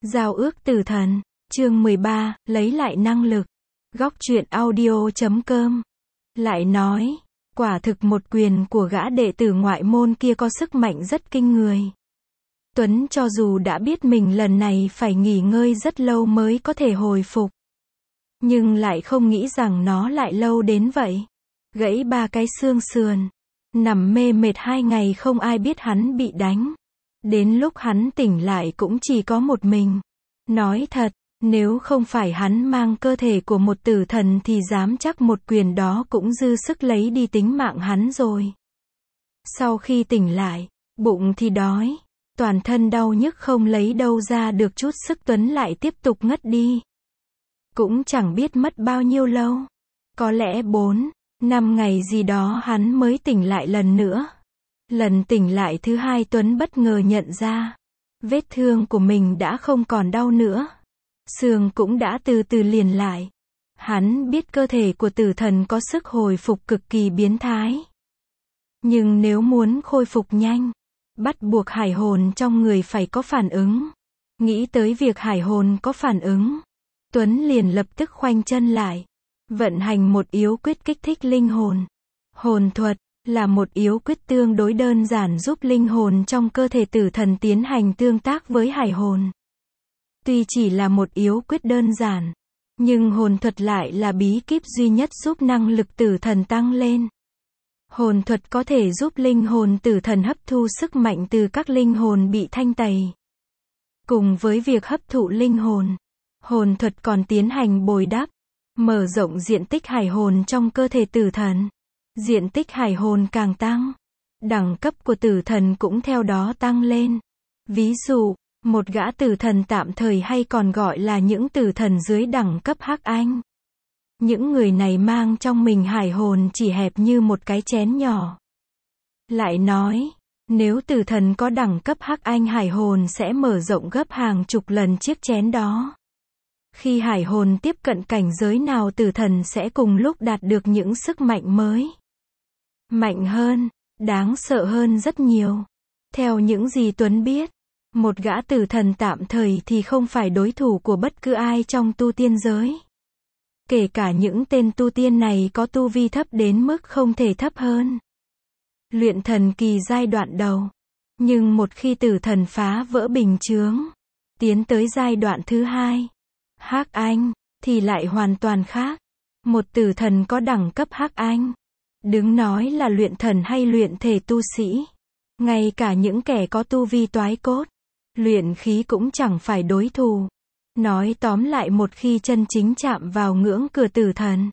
Giao ước tử thần, chương 13, lấy lại năng lực. Góc truyện audio.com. Lại nói, quả thực một quyền của gã đệ tử ngoại môn kia có sức mạnh rất kinh người. Tuấn cho dù đã biết mình lần này phải nghỉ ngơi rất lâu mới có thể hồi phục, nhưng lại không nghĩ rằng nó lại lâu đến vậy. Gãy 3 cái xương sườn, nằm mê mệt 2 ngày không ai biết hắn bị đánh. Đến lúc hắn tỉnh lại cũng chỉ có một mình. Nói thật, nếu không phải hắn mang cơ thể của một tử thần thì dám chắc một quyền đó cũng dư sức lấy đi tính mạng hắn rồi. Sau khi tỉnh lại, bụng thì đói, toàn thân đau nhức không lấy đâu ra được chút sức, Tuấn lại tiếp tục ngất đi. Cũng chẳng biết mất bao nhiêu lâu, có lẽ 4, 5 ngày gì đó hắn mới tỉnh lại lần nữa. Lần tỉnh lại thứ 2 Tuấn bất ngờ nhận ra, vết thương của mình đã không còn đau nữa. Xương cũng đã từ từ liền lại. Hắn biết cơ thể của tử thần có sức hồi phục cực kỳ biến thái. Nhưng nếu muốn khôi phục nhanh, bắt buộc hải hồn trong người phải có phản ứng. Nghĩ tới việc hải hồn có phản ứng, Tuấn liền lập tức khoanh chân lại, vận hành một yếu quyết kích thích linh hồn. Hồn thuật là một yếu quyết tương đối đơn giản giúp linh hồn trong cơ thể tử thần tiến hành tương tác với hải hồn. Tuy chỉ là một yếu quyết đơn giản, nhưng hồn thuật lại là bí kíp duy nhất giúp năng lực tử thần tăng lên. Hồn thuật có thể giúp linh hồn tử thần hấp thu sức mạnh từ các linh hồn bị thanh tẩy. Cùng với việc hấp thụ linh hồn, hồn thuật còn tiến hành bồi đắp, mở rộng diện tích hải hồn trong cơ thể tử thần. Diện tích hải hồn càng tăng, đẳng cấp của tử thần cũng theo đó tăng lên. Ví dụ, một gã tử thần tạm thời hay còn gọi là những tử thần dưới đẳng cấp hắc anh. Những người này mang trong mình hải hồn chỉ hẹp như một cái chén nhỏ. Lại nói, nếu tử thần có đẳng cấp hắc anh, hải hồn sẽ mở rộng gấp hàng chục lần chiếc chén đó. Khi hải hồn tiếp cận cảnh giới nào, tử thần sẽ cùng lúc đạt được những sức mạnh mới. Mạnh hơn, đáng sợ hơn rất nhiều. Theo những gì Tuấn biết, một gã tử thần tạm thời thì không phải đối thủ của bất cứ ai trong tu tiên giới. Kể cả những tên tu tiên này có tu vi thấp đến mức không thể thấp hơn. Luyện thần kỳ giai đoạn đầu. Nhưng một khi tử thần phá vỡ bình chướng, tiến tới giai đoạn thứ 2, hắc anh, thì lại hoàn toàn khác. Một tử thần có đẳng cấp hắc anh, đừng nói là luyện thần hay luyện thể tu sĩ, ngay cả những kẻ có tu vi toái cốt, luyện khí cũng chẳng phải đối thủ. Nói tóm lại, một khi chân chính chạm vào ngưỡng cửa tử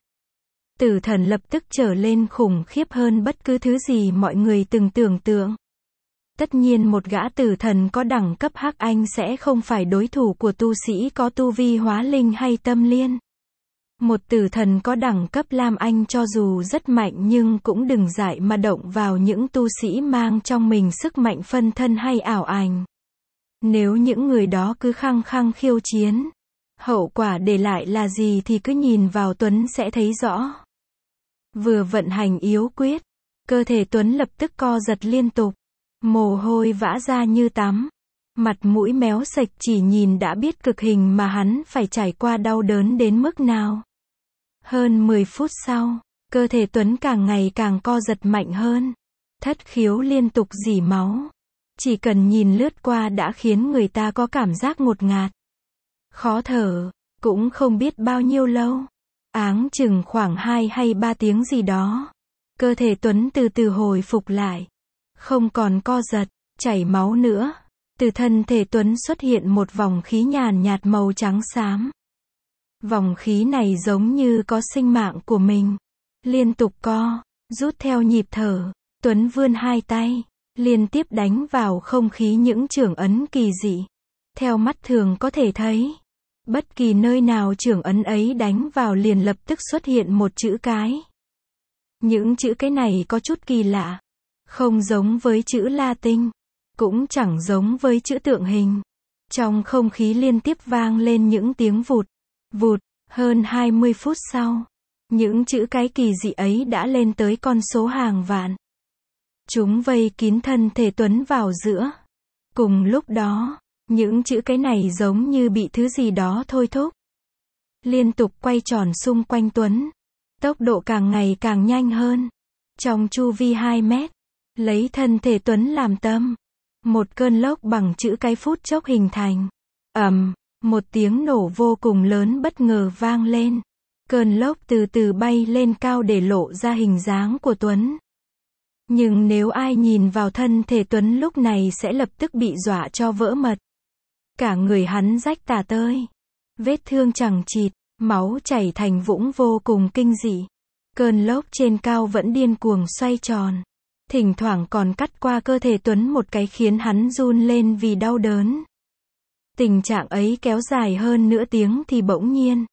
thần lập tức trở lên khủng khiếp hơn bất cứ thứ gì mọi người từng tưởng tượng. Tất nhiên một gã tử thần có đẳng cấp hắc anh sẽ không phải đối thủ của tu sĩ có tu vi hóa linh hay tâm liên. Một tử thần có đẳng cấp lam anh cho dù rất mạnh nhưng cũng đừng dại mà động vào những tu sĩ mang trong mình sức mạnh phân thân hay ảo ảnh. Nếu những người đó cứ khăng khăng khiêu chiến, hậu quả để lại là gì thì cứ nhìn vào Tuấn sẽ thấy rõ. Vừa vận hành yếu quyết, cơ thể Tuấn lập tức co giật liên tục, mồ hôi vã ra như tắm, mặt mũi méo sạch, chỉ nhìn đã biết cực hình mà hắn phải trải qua đau đớn đến mức nào. Hơn 10 phút sau, cơ thể Tuấn càng ngày càng co giật mạnh hơn, thất khiếu liên tục rỉ máu. Chỉ cần nhìn lướt qua đã khiến người ta có cảm giác ngột ngạt, khó thở. Cũng không biết bao nhiêu lâu, áng chừng khoảng 2 hay 3 tiếng gì đó, cơ thể Tuấn từ từ hồi phục lại, không còn co giật, chảy máu nữa. Từ thân thể Tuấn xuất hiện một vòng khí nhàn nhạt màu trắng xám. Vòng khí này giống như có sinh mạng của mình, liên tục rút theo nhịp thở. Tuấn vươn 2 tay, liên tiếp đánh vào không khí những chưởng ấn kỳ dị. Theo mắt thường có thể thấy, bất kỳ nơi nào chưởng ấn ấy đánh vào liền lập tức xuất hiện một chữ cái. Những chữ cái này có chút kỳ lạ, không giống với chữ Latin, cũng chẳng giống với chữ tượng hình. Trong không khí liên tiếp vang lên những tiếng vụt, vụt. Hơn 20 phút sau, những chữ cái kỳ dị ấy đã lên tới con số hàng vạn. Chúng vây kín thân thể Tuấn vào giữa. Cùng lúc đó, Những chữ cái này giống như bị thứ gì đó thôi thúc. Liên tục quay tròn xung quanh Tuấn. Tốc độ càng ngày càng nhanh hơn. Trong chu vi 2 mét. Lấy thân thể Tuấn làm tâm. Một cơn lốc bằng chữ cái phút chốc hình thành. Một tiếng nổ vô cùng lớn bất ngờ vang lên. Cơn lốc từ từ bay lên cao để lộ ra hình dáng của Tuấn. Nhưng nếu ai nhìn vào thân thể Tuấn lúc này sẽ lập tức bị dọa cho vỡ mật. Cả người hắn rách tả tơi. Vết thương chằng chịt, máu chảy thành vũng vô cùng kinh dị. Cơn lốc trên cao vẫn điên cuồng xoay tròn. Thỉnh thoảng còn cắt qua cơ thể Tuấn một cái khiến hắn run lên vì đau đớn. Tình trạng ấy kéo dài hơn nửa tiếng thì bỗng nhiên.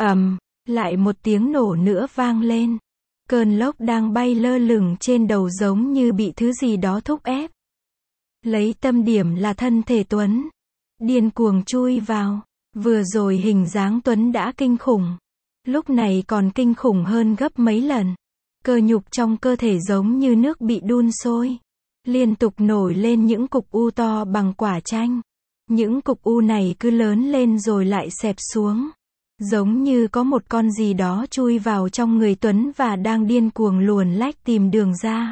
Lại một tiếng nổ nữa vang lên. Cơn lốc đang bay lơ lửng trên đầu giống như bị thứ gì đó thúc ép. Lấy tâm điểm là thân thể Tuấn. Điên cuồng chui vào. Vừa rồi hình dáng Tuấn đã kinh khủng. Lúc này còn kinh khủng hơn gấp mấy lần. Cơ nhục trong cơ thể giống như nước bị đun sôi. Liên tục nổi lên những cục u to bằng quả chanh. Những cục u này cứ lớn lên rồi lại xẹp xuống. Giống như có một con gì đó chui vào trong người Tuấn và đang điên cuồng luồn lách tìm đường ra.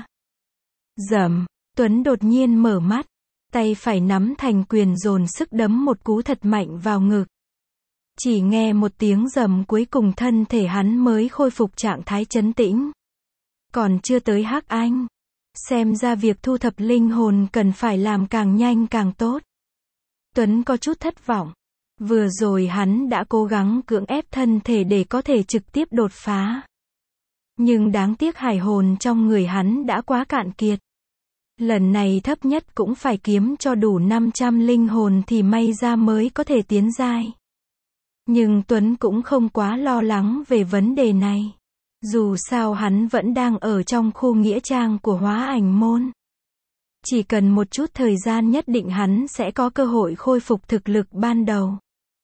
Rầm, Tuấn đột nhiên mở mắt. Tay phải nắm thành quyền dồn sức đấm một cú thật mạnh vào ngực. Chỉ nghe một tiếng rầm cuối cùng thân thể hắn mới khôi phục trạng thái trấn tĩnh. Còn chưa tới Hắc Anh. Xem ra việc thu thập linh hồn cần phải làm càng nhanh càng tốt. Tuấn có chút thất vọng. Vừa rồi hắn đã cố gắng cưỡng ép thân thể để có thể trực tiếp đột phá. Nhưng đáng tiếc hải hồn trong người hắn đã quá cạn kiệt. Lần này thấp nhất cũng phải kiếm cho đủ 500 linh hồn thì may ra mới có thể tiến giai. Nhưng Tuấn cũng không quá lo lắng về vấn đề này. Dù sao hắn vẫn đang ở trong khu nghĩa trang của Hóa Ảnh Môn. Chỉ cần một chút thời gian nhất định hắn sẽ có cơ hội khôi phục thực lực ban đầu.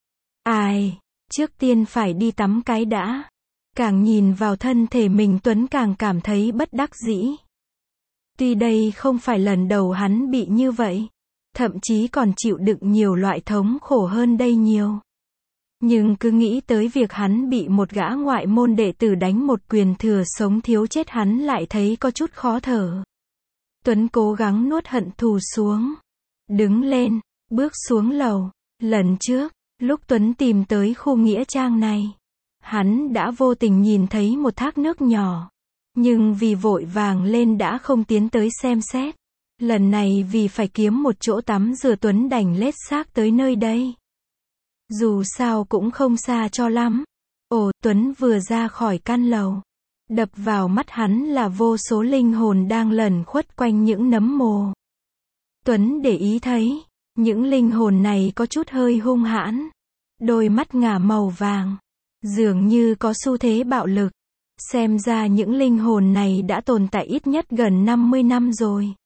Trước tiên phải đi tắm cái đã. Càng nhìn vào thân thể mình Tuấn càng cảm thấy bất đắc dĩ. Tuy đây không phải lần đầu hắn bị như vậy. Thậm chí còn chịu đựng nhiều loại thống khổ hơn đây nhiều. Nhưng cứ nghĩ tới việc hắn bị một gã ngoại môn đệ tử đánh một quyền thừa sống thiếu chết hắn lại thấy có chút khó thở. Tuấn cố gắng nuốt hận thù xuống. Đứng lên, bước xuống lầu. Lần trước, lúc Tuấn tìm tới khu nghĩa trang này, hắn đã vô tình nhìn thấy một thác nước nhỏ. Nhưng vì vội vàng lên đã không tiến tới xem xét. Lần này vì phải kiếm một chỗ tắm rửa Tuấn đành lết xác tới nơi đây. Dù sao cũng không xa cho lắm. Tuấn vừa ra khỏi căn lầu. Đập vào mắt hắn là vô số linh hồn đang lẩn khuất quanh những nấm mồ. Tuấn để ý thấy, những linh hồn này có chút hơi hung hãn. Đôi mắt ngả màu vàng. Dường như có xu thế bạo lực. Xem ra những linh hồn này đã tồn tại ít nhất gần 50 năm rồi.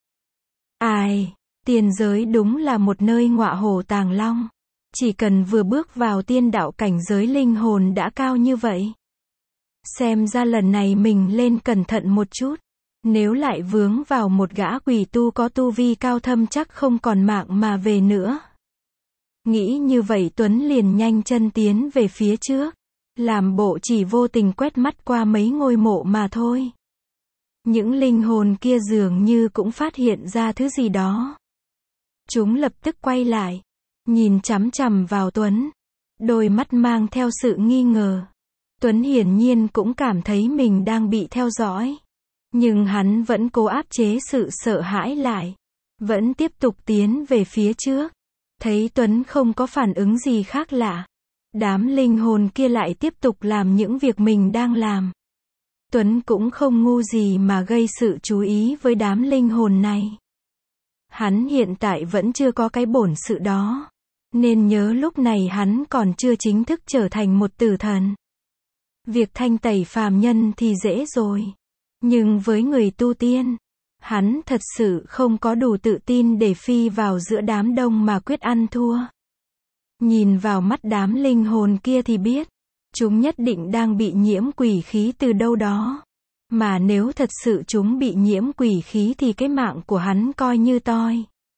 Tiên giới đúng là một nơi ngọa hổ tàng long. Chỉ cần vừa bước vào tiên đạo cảnh giới linh hồn đã cao như vậy. Xem ra lần này mình lên cẩn thận một chút. Nếu lại vướng vào một gã quỷ tu có tu vi cao thâm chắc không còn mạng mà về nữa. Nghĩ như vậy Tuấn liền nhanh chân tiến về phía trước. Làm bộ chỉ vô tình quét mắt qua mấy ngôi mộ mà thôi. Những linh hồn kia dường như cũng phát hiện ra thứ gì đó. Chúng lập tức quay lại. Nhìn chằm chằm vào Tuấn. Đôi mắt mang theo sự nghi ngờ. Tuấn hiển nhiên cũng cảm thấy mình đang bị theo dõi. Nhưng hắn vẫn cố áp chế sự sợ hãi lại. Vẫn tiếp tục tiến về phía trước. Thấy Tuấn không có phản ứng gì khác lạ. Đám linh hồn kia lại tiếp tục làm những việc mình đang làm. Tuấn cũng không ngu gì mà gây sự chú ý với đám linh hồn này. Hắn hiện tại vẫn chưa có cái bổn sự đó. Nên nhớ lúc này hắn còn chưa chính thức trở thành một tử thần. Việc thanh tẩy phàm nhân thì dễ rồi. Nhưng với người tu tiên, hắn thật sự không có đủ tự tin để phi vào giữa đám đông mà quyết ăn thua. Nhìn vào mắt đám linh hồn kia thì biết, chúng nhất định đang bị nhiễm quỷ khí từ đâu đó. Mà nếu thật sự chúng bị nhiễm quỷ khí thì cái mạng của hắn coi như toi.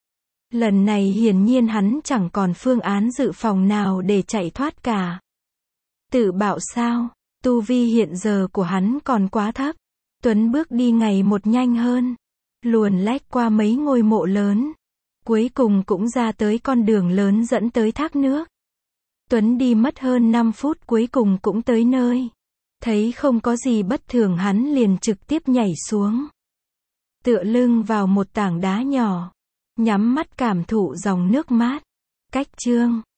Lần này hiển nhiên hắn chẳng còn phương án dự phòng nào để chạy thoát cả. Tự bạo sao? Tu vi hiện giờ của hắn còn quá thấp. Tuấn bước đi ngày một nhanh hơn, luồn lách qua mấy ngôi mộ lớn, cuối cùng cũng ra tới con đường lớn dẫn tới thác nước. Tuấn đi mất hơn 5 phút cuối cùng cũng tới nơi. Thấy không có gì bất thường hắn liền trực tiếp nhảy xuống. Tựa lưng vào một tảng đá nhỏ, nhắm mắt cảm thụ dòng nước mát. Cách chương